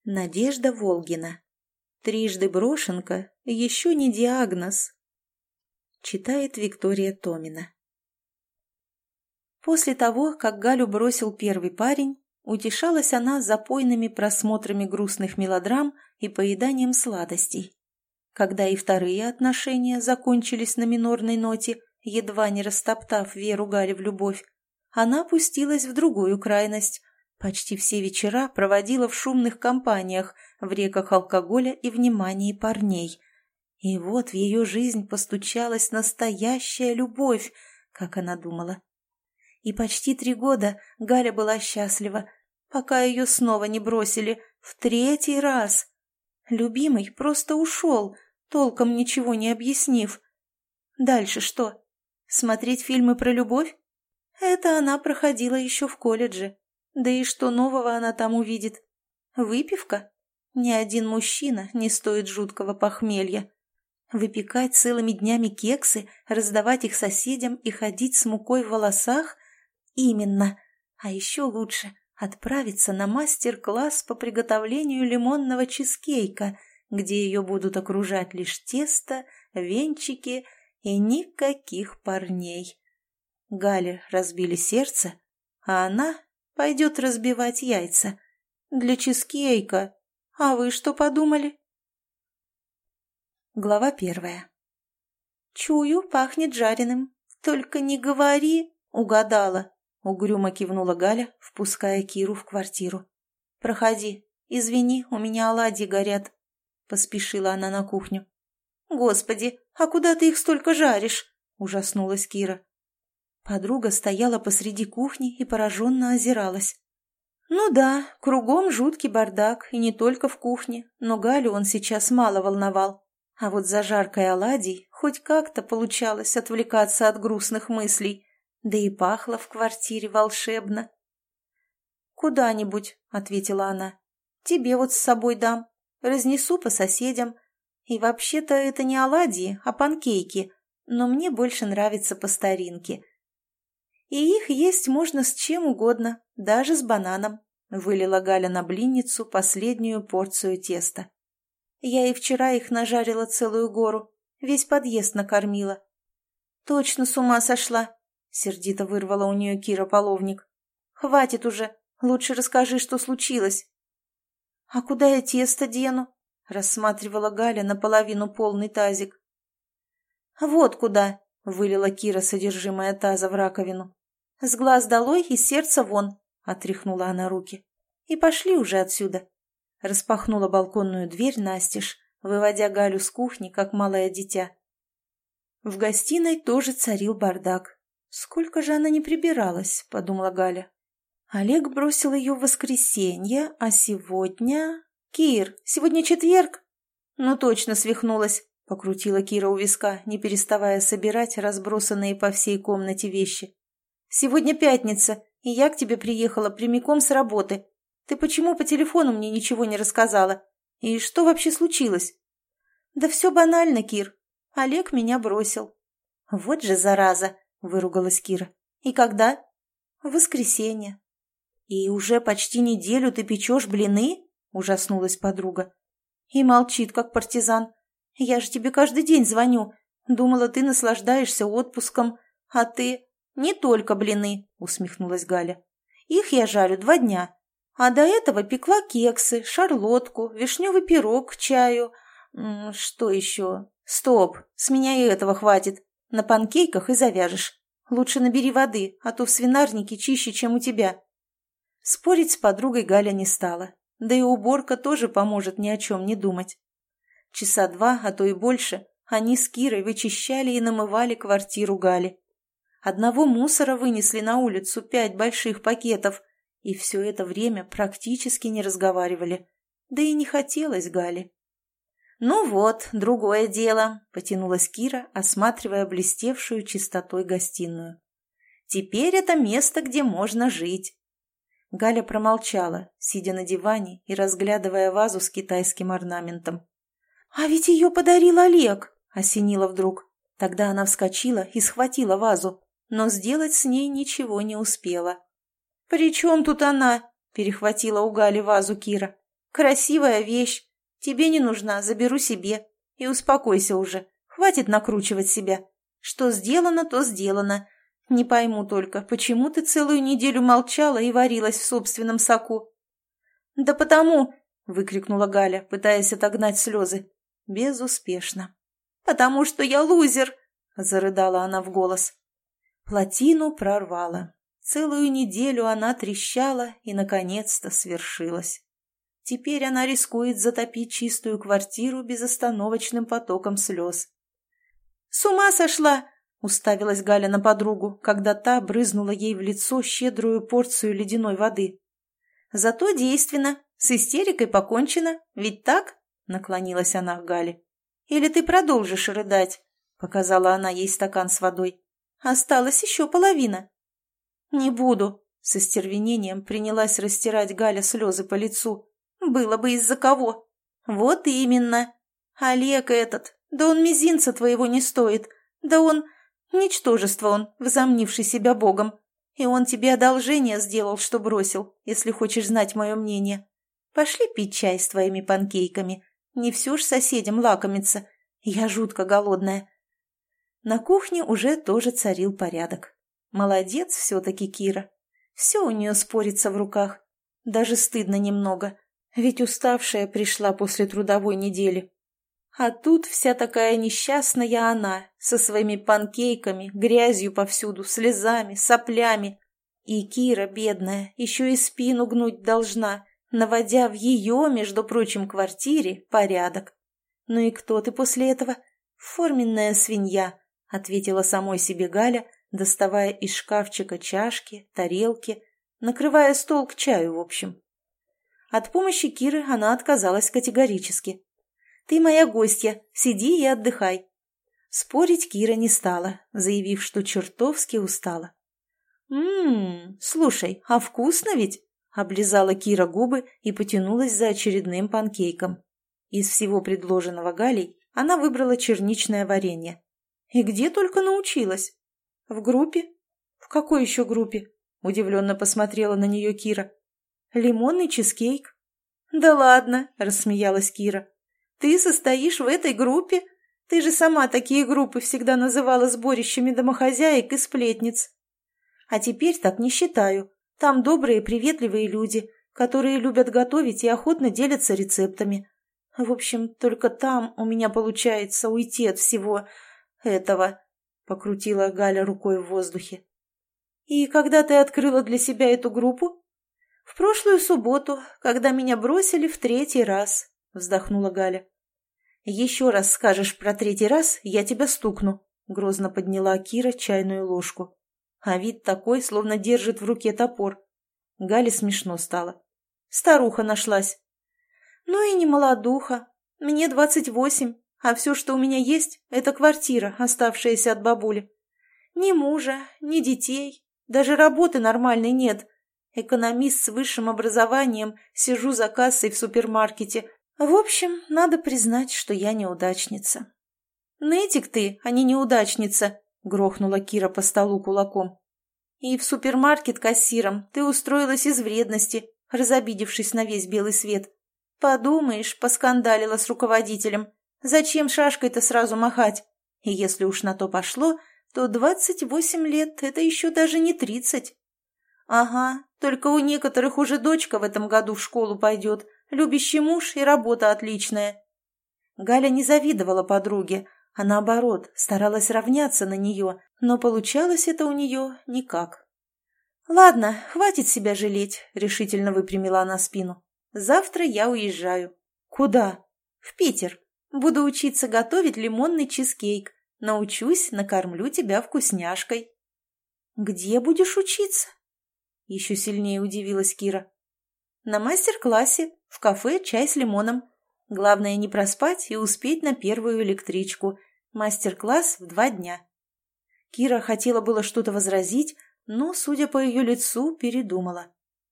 Надежда Волгина. Трижды брошенка еще не диагноз. Читает Виктория Томина. После того, как Галю бросил первый парень, утешалась она запойными просмотрами грустных мелодрам и поеданием сладостей. Когда и вторые отношения закончились на минорной ноте, едва не растоптав веру Гали в любовь, она пустилась в другую крайность. Почти все вечера проводила в шумных компаниях, в реках алкоголя и внимании парней. И вот в ее жизнь постучалась настоящая любовь, как она думала. И почти 3 года Галя была счастлива, пока ее снова не бросили в 3-й раз. Любимый просто ушел, толком ничего не объяснив. Дальше что? Смотреть фильмы про любовь? Это она проходила еще в колледже. Да и что нового она там увидит? Выпивка? Ни один мужчина не стоит жуткого похмелья. Выпекать целыми днями кексы, раздавать их соседям и ходить с мукой в волосах? Именно. А еще лучше отправиться на мастер-класс по приготовлению лимонного чизкейка, где ее будут окружать лишь тесто, венчики и никаких парней. Гале разбили сердце, а она пойдет разбивать яйца. Для чизкейка. А вы что подумали? Глава 1. «Чую, пахнет жареным. Только не говори, угадала», — угрюмо кивнула Галя, впуская Киру в квартиру. «Проходи. Извини, у меня оладьи горят», — поспешила она на кухню. «Господи, а куда ты их столько жаришь?» — ужаснулась Кира. Подруга стояла посреди кухни и пораженно озиралась. Ну да, кругом жуткий бардак, и не только в кухне, но Галю он сейчас мало волновал. А вот за жаркой оладьей хоть как-то получалось отвлекаться от грустных мыслей, да и пахло в квартире волшебно. «Куда-нибудь», — ответила она, — «тебе вот с собой дам, разнесу по соседям. И вообще-то это не оладьи, а панкейки, но мне больше нравится по старинке. И их есть можно с чем угодно, даже с бананом», — вылила Галя на блинницу последнюю порцию теста. «Я и вчера их нажарила целую гору, весь подъезд накормила». «Точно с ума сошла», — сердито вырвала у нее Кира половник. «Хватит уже, лучше расскажи, что случилось». «А куда я тесто дену?» — рассматривала Галя наполовину полный тазик. «Вот куда», — вылила Кира содержимое таза в раковину. «С глаз долой и с сердца вон», — отряхнула она руки. «И пошли уже отсюда». Распахнула балконную дверь настежь, выводя Галю с кухни, как малое дитя. В гостиной тоже царил бардак. «Сколько же она не прибиралась», — подумала Галя. Олег бросил ее в воскресенье, а сегодня... «Кир, сегодня четверг?» «Ну точно свихнулась», — покрутила Кира у виска, не переставая собирать разбросанные по всей комнате вещи. «Сегодня пятница, и я к тебе приехала прямиком с работы. Ты почему по телефону мне ничего не рассказала? И что вообще случилось?» «Да все банально, Кир. Олег меня бросил». «Вот же зараза!» — выругалась Кира. «И когда?» «В воскресенье». «И уже почти неделю ты печешь блины?» — ужаснулась подруга. И молчит, как партизан. «Я же тебе каждый день звоню. Думала, ты наслаждаешься отпуском. А ты...» «Не только блины», — усмехнулась Галя. «Их я жарю 2 дня. А до этого пекла кексы, шарлотку, вишневый пирог к чаю. Что еще? Стоп, с меня и этого хватит. На панкейках и завяжешь. Лучше набери воды, а то в свинарнике чище, чем у тебя». Спорить с подругой Галя не стала. Да и уборка тоже поможет ни о чем не думать. Часа 2, а то и больше, они с Кирой вычищали и намывали квартиру Гали. Одного мусора вынесли на улицу 5 больших пакетов, и все это время практически не разговаривали. Да и не хотелось Гале. «Ну вот, другое дело», — потянулась Кира, осматривая блестевшую чистотой гостиную. «Теперь это место, где можно жить». Галя промолчала, сидя на диване и разглядывая вазу с китайским орнаментом. «А ведь ее подарил Олег!» — осенила вдруг. Тогда она вскочила и схватила вазу, но сделать с ней ничего не успела. «При чем тут она?» — перехватила у Гали вазу Кира. Красивая вещь. Тебе не нужна, заберу себе. И успокойся уже. Хватит накручивать себя. Что сделано, то сделано. Не пойму только, почему ты целую неделю молчала и варилась в собственном соку?» «Да потому...» — выкрикнула Галя, пытаясь отогнать слезы. Безуспешно. «Потому что я лузер!» — зарыдала она в голос. Плотину прорвало. Целую неделю она трещала и, наконец-то, свершилась. Теперь она рискует затопить чистую квартиру безостановочным потоком слез. «С ума сошла!» — уставилась Галя на подругу, когда та брызнула ей в лицо щедрую порцию ледяной воды. «Зато действенно, с истерикой покончено, ведь так?» — наклонилась она к Гале. «Или ты продолжишь рыдать?» — показала она ей стакан с водой. «Осталась еще половина». «Не буду», — с остервенением принялась растирать Галя слезы по лицу. «Было бы из-за кого». «Вот именно. Олег этот, да он мизинца твоего не стоит, да он... Ничтожество он, возомнивший себя богом. И он тебе одолжение сделал, что бросил, если хочешь знать мое мнение. Пошли пить чай с твоими панкейками. Не все ж соседям лакомиться. Я жутко голодная». На кухне уже тоже царил порядок. Молодец все-таки Кира. Все у нее спорится в руках. Даже стыдно немного, ведь уставшая пришла после трудовой недели. А тут вся такая несчастная она, со своими панкейками, грязью повсюду, слезами, соплями. И Кира, бедная, еще и спину гнуть должна, наводя в ее, между прочим, квартире порядок. «Ну и кто ты после этого?» «Форменная свинья», — ответила самой себе Галя, доставая из шкафчика чашки, тарелки, накрывая стол к чаю, в общем. От помощи Киры она отказалась категорически. «Ты моя гостья, сиди и отдыхай». Спорить Кира не стала, заявив, что чертовски устала. Слушай, а вкусно ведь?» — облизала Кира губы и потянулась за очередным панкейком. Из всего предложенного Галей она выбрала черничное варенье. И где только научилась? В группе? В какой еще группе? Удивленно посмотрела на нее Кира. Лимонный чизкейк. Да ладно, рассмеялась Кира. Ты состоишь в этой группе? Ты же сама такие группы всегда называла сборищами домохозяек и сплетниц. А теперь так не считаю. Там добрые, приветливые люди, которые любят готовить и охотно делятся рецептами. В общем, только там у меня получается уйти от всего этого, — покрутила Галя рукой в воздухе. «И когда ты открыла для себя эту группу?» «В прошлую субботу, когда меня бросили в 3-й раз», — вздохнула Галя. «Еще раз скажешь про 3-й раз, я тебя стукну», — грозно подняла Кира чайную ложку. А вид такой, словно держит в руке топор. Гале смешно стало. Старуха нашлась. «Ну и не молодуха. Мне 28, а все, что у меня есть, это квартира, оставшаяся от бабули. Ни мужа, ни детей, даже работы нормальной нет. Экономист с высшим образованием, сижу за кассой в супермаркете. В общем, надо признать, что я неудачница». «Нытик ты, а не неудачница», — грохнула Кира по столу кулаком. «И в супермаркет кассиром ты устроилась из вредности, разобидевшись на весь белый свет. Подумаешь, поскандалила с руководителем. Зачем шашкой-то сразу махать? И если уж на то пошло, то 28 лет — это еще даже не 30. Ага, только у некоторых уже дочка в этом году в школу пойдет, любящий муж и работа отличная». Галя не завидовала подруге, а наоборот, старалась равняться на нее, но получалось это у нее никак. «Ладно, хватит себя жалеть», — решительно выпрямила она спину. «Завтра я уезжаю». «Куда?» «В Питер. Буду учиться готовить лимонный чизкейк. Научусь, накормлю тебя вкусняшкой». «Где будешь учиться?» Еще сильнее удивилась Кира. «На мастер-классе, в кафе «Чай с лимоном». Главное не проспать и успеть на первую электричку. Мастер-класс в 2 дня». Кира хотела было что-то возразить, но, судя по ее лицу, передумала.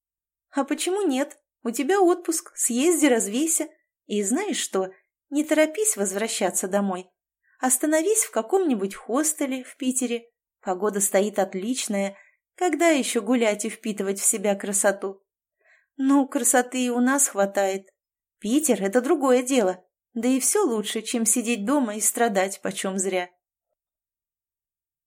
«А почему нет? У тебя отпуск, съезди, развейся. И знаешь что, не торопись возвращаться домой. Остановись в каком-нибудь хостеле в Питере. Погода стоит отличная. Когда еще гулять и впитывать в себя красоту? Ну, красоты и у нас хватает. Питер — это другое дело. Да и все лучше, чем сидеть дома и страдать почем зря.